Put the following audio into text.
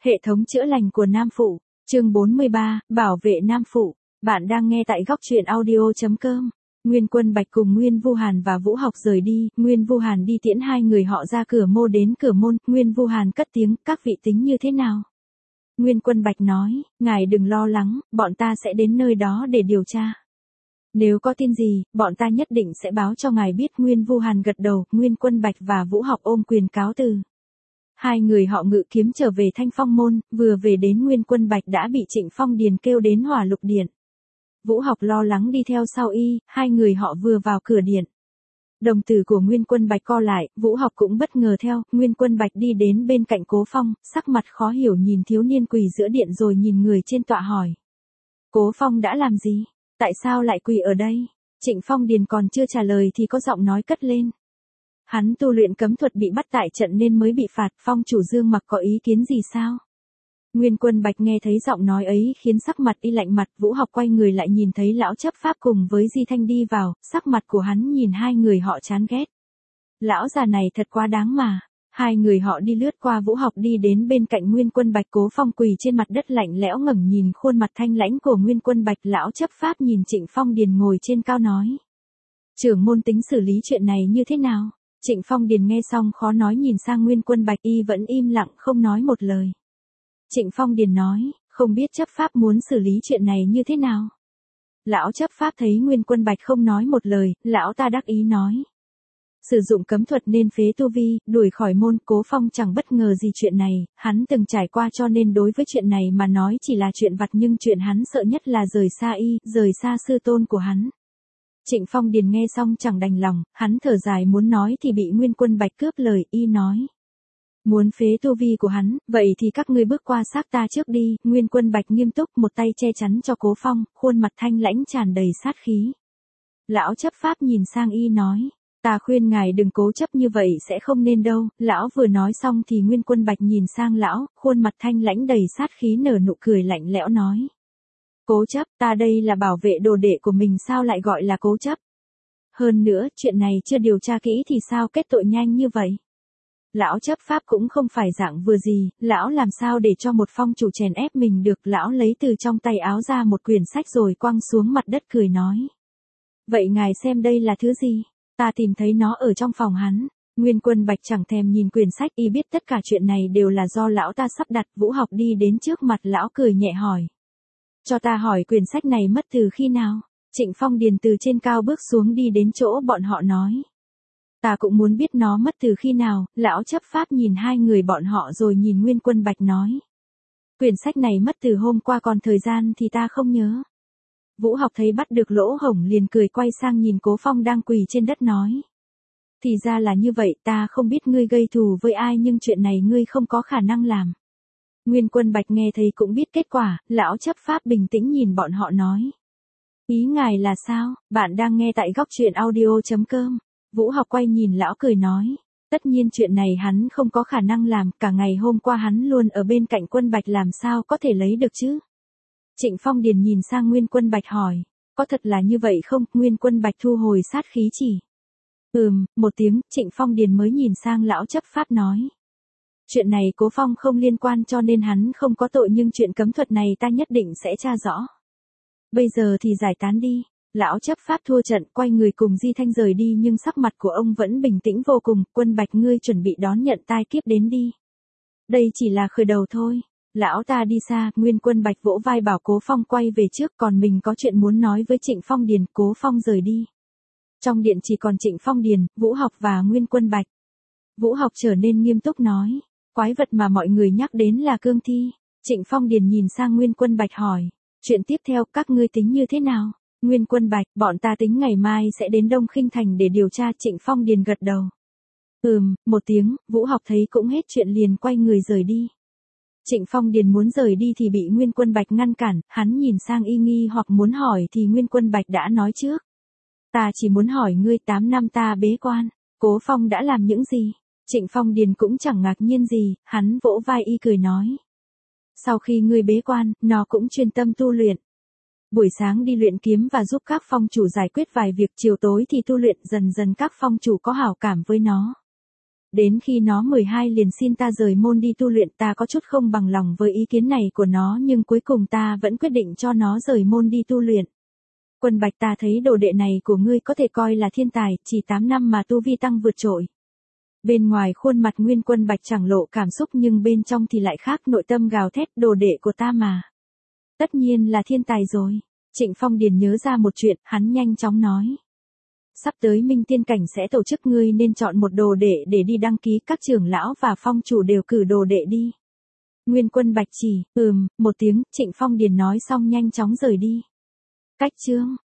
Hệ thống chữa lành của Nam Phụ, chương 43, bảo vệ Nam Phụ. Bạn đang nghe tại góc truyện audio.com. Nguyên Quân Bạch cùng Nguyên Vu Hàn và Vũ Học rời đi, Nguyên Vu Hàn đi tiễn hai người họ ra cửa mô đến cửa môn, Nguyên Vu Hàn cất tiếng, các vị tính như thế nào? Nguyên Quân Bạch nói, ngài đừng lo lắng, bọn ta sẽ đến nơi đó để điều tra. Nếu có tin gì, bọn ta nhất định sẽ báo cho ngài biết. Nguyên Vu Hàn gật đầu, Nguyên Quân Bạch và Vũ Học ôm quyền cáo từ. Hai người họ ngự kiếm trở về Thanh Phong môn, vừa về đến Nguyên Quân Bạch đã bị Trịnh Phong Điền kêu đến Hỏa Lục Điện. Vũ Học lo lắng đi theo sau y, hai người họ vừa vào cửa điện. Đồng tử của Nguyên Quân Bạch co lại, Vũ Học cũng bất ngờ theo, Nguyên Quân Bạch đi đến bên cạnh Cố Phong, sắc mặt khó hiểu nhìn thiếu niên quỳ giữa điện rồi nhìn người trên tọa hỏi. Cố Phong đã làm gì? Tại sao lại quỳ ở đây? Trịnh Phong Điền còn chưa trả lời thì có giọng nói cất lên. Hắn tu luyện cấm thuật bị bắt tại trận nên mới bị phạt, Phong chủ Dương Mặc có ý kiến gì sao? Nguyên Quân Bạch nghe thấy giọng nói ấy khiến sắc mặt y lạnh mặt, Vũ Học quay người lại nhìn thấy lão chấp pháp cùng với Di Thanh đi vào, sắc mặt của hắn nhìn hai người họ chán ghét. Lão già này thật quá đáng mà. Hai người họ đi lướt qua Vũ Học đi đến bên cạnh Nguyên Quân Bạch. Cố Phong quỳ trên mặt đất lạnh lẽo ngẩng nhìn khuôn mặt thanh lãnh của Nguyên Quân Bạch. Lão chấp pháp nhìn Trịnh Phong Điền ngồi trên cao nói. Trưởng môn tính xử lý chuyện này như thế nào? Trịnh Phong Điền nghe xong khó nói nhìn sang Nguyên Quân Bạch, y vẫn im lặng không nói một lời. Trịnh Phong Điền nói, không biết chấp pháp muốn xử lý chuyện này như thế nào? Lão chấp pháp thấy Nguyên Quân Bạch không nói một lời, lão ta đắc ý nói. Sử dụng cấm thuật nên phế tu vi, đuổi khỏi môn. Cố Phong chẳng bất ngờ gì chuyện này, hắn từng trải qua cho nên đối với chuyện này mà nói chỉ là chuyện vặt, nhưng chuyện hắn sợ nhất là rời xa y, rời xa sư tôn của hắn. Trịnh Phong Điền nghe xong chẳng đành lòng, hắn thở dài muốn nói thì bị Nguyên Quân Bạch cướp lời, y nói. Muốn phế tu vi của hắn, vậy thì các ngươi bước qua xác ta trước đi. Nguyên Quân Bạch nghiêm túc, một tay che chắn cho Cố Phong, khuôn mặt thanh lãnh tràn đầy sát khí. Lão chấp pháp nhìn sang y nói. Ta khuyên ngài đừng cố chấp như vậy sẽ không nên đâu. Lão vừa nói xong thì Nguyên Quân Bạch nhìn sang lão, khuôn mặt thanh lãnh đầy sát khí nở nụ cười lạnh lẽo nói. Cố chấp, ta đây là bảo vệ đồ đệ của mình sao lại gọi là cố chấp? Hơn nữa, chuyện này chưa điều tra kỹ thì sao kết tội nhanh như vậy? Lão chấp pháp cũng không phải dạng vừa gì, lão làm sao để cho một phong chủ chèn ép mình được. Lão lấy từ trong tay áo ra một quyển sách rồi quăng xuống mặt đất cười nói. Vậy ngài xem đây là thứ gì? Ta tìm thấy nó ở trong phòng hắn. Nguyên Quân Bạch chẳng thèm nhìn quyển sách, y biết tất cả chuyện này đều là do lão ta sắp đặt. Vũ Học đi đến trước mặt lão cười nhẹ hỏi. Cho ta hỏi quyển sách này mất từ khi nào? Trịnh Phong Điền từ trên cao bước xuống đi đến chỗ bọn họ nói. Ta cũng muốn biết nó mất từ khi nào. Lão chấp pháp nhìn hai người bọn họ rồi nhìn Nguyên Quân Bạch nói. Quyển sách này mất từ hôm qua, còn thời gian thì ta không nhớ. Vũ Học thấy bắt được lỗ hổng liền cười quay sang nhìn Cố Phong đang quỳ trên đất nói. Thì ra là như vậy, ta không biết ngươi gây thù với ai nhưng chuyện này ngươi không có khả năng làm. Nguyên Quân Bạch nghe thấy cũng biết kết quả, lão chấp pháp bình tĩnh nhìn bọn họ nói. Ý ngài là sao? Bạn đang nghe tại góc truyện audio.com. Vũ Học quay nhìn lão cười nói. Tất nhiên chuyện này hắn không có khả năng làm, cả ngày hôm qua hắn luôn ở bên cạnh Quân Bạch làm sao có thể lấy được chứ? Trịnh Phong Điền nhìn sang Nguyên Quân Bạch hỏi. Có thật là như vậy không? Nguyên Quân Bạch thu hồi sát khí chỉ. Một tiếng, Trịnh Phong Điền mới nhìn sang lão chấp pháp nói. Chuyện này Cố Phong không liên quan cho nên hắn không có tội, nhưng chuyện cấm thuật này ta nhất định sẽ tra rõ. Bây giờ thì giải tán đi. Lão chấp pháp thua trận, quay người cùng Di Thanh rời đi nhưng sắc mặt của ông vẫn bình tĩnh vô cùng. Quân Bạch, ngươi chuẩn bị đón nhận tai kiếp đến đi. Đây chỉ là khởi đầu thôi. Lão ta đi xa, Nguyên Quân Bạch vỗ vai bảo Cố Phong quay về trước, còn mình có chuyện muốn nói với Trịnh Phong Điền. Cố Phong rời đi. Trong điện chỉ còn Trịnh Phong Điền, Vũ Học và Nguyên Quân Bạch. Vũ Học trở nên nghiêm túc nói. Quái vật mà mọi người nhắc đến là cương thi. Trịnh Phong Điền nhìn sang Nguyên Quân Bạch hỏi. Chuyện tiếp theo các ngươi tính như thế nào? Nguyên Quân Bạch, bọn ta tính ngày mai sẽ đến Đông Khinh Thành để điều tra. Trịnh Phong Điền gật đầu. Một tiếng, Vũ Học thấy cũng hết chuyện liền quay người rời đi. Trịnh Phong Điền muốn rời đi thì bị Nguyên Quân Bạch ngăn cản, hắn nhìn sang y nghi hoặc muốn hỏi thì Nguyên Quân Bạch đã nói trước. Ta chỉ muốn hỏi ngươi 8 năm ta bế quan, Cố Phong đã làm những gì? Trịnh Phong Điền cũng chẳng ngạc nhiên gì, hắn vỗ vai y cười nói. Sau khi ngươi bế quan, nó cũng chuyên tâm tu luyện. Buổi sáng đi luyện kiếm và giúp các phong chủ giải quyết vài việc, chiều tối thì tu luyện, dần dần các phong chủ có hảo cảm với nó. Đến khi nó 12 liền xin ta rời môn đi tu luyện, ta có chút không bằng lòng với ý kiến này của nó nhưng cuối cùng ta vẫn quyết định cho nó rời môn đi tu luyện. Quân Bạch, ta thấy đồ đệ này của ngươi có thể coi là thiên tài, chỉ 8 năm mà tu vi tăng vượt trội. Bên ngoài khuôn mặt Nguyên Quân Bạch chẳng lộ cảm xúc nhưng bên trong thì lại khác, nội tâm gào thét, đồ đệ của ta mà. Tất nhiên là thiên tài rồi. Trịnh Phong Điền nhớ ra một chuyện, hắn nhanh chóng nói. Sắp tới Minh Tiên Cảnh sẽ tổ chức, ngươi nên chọn một đồ đệ để đi đăng ký, các trưởng lão và phong chủ đều cử đồ đệ đi. Nguyên Quân Bạch chỉ, một tiếng, Trịnh Phong Điền nói xong nhanh chóng rời đi. Cách chương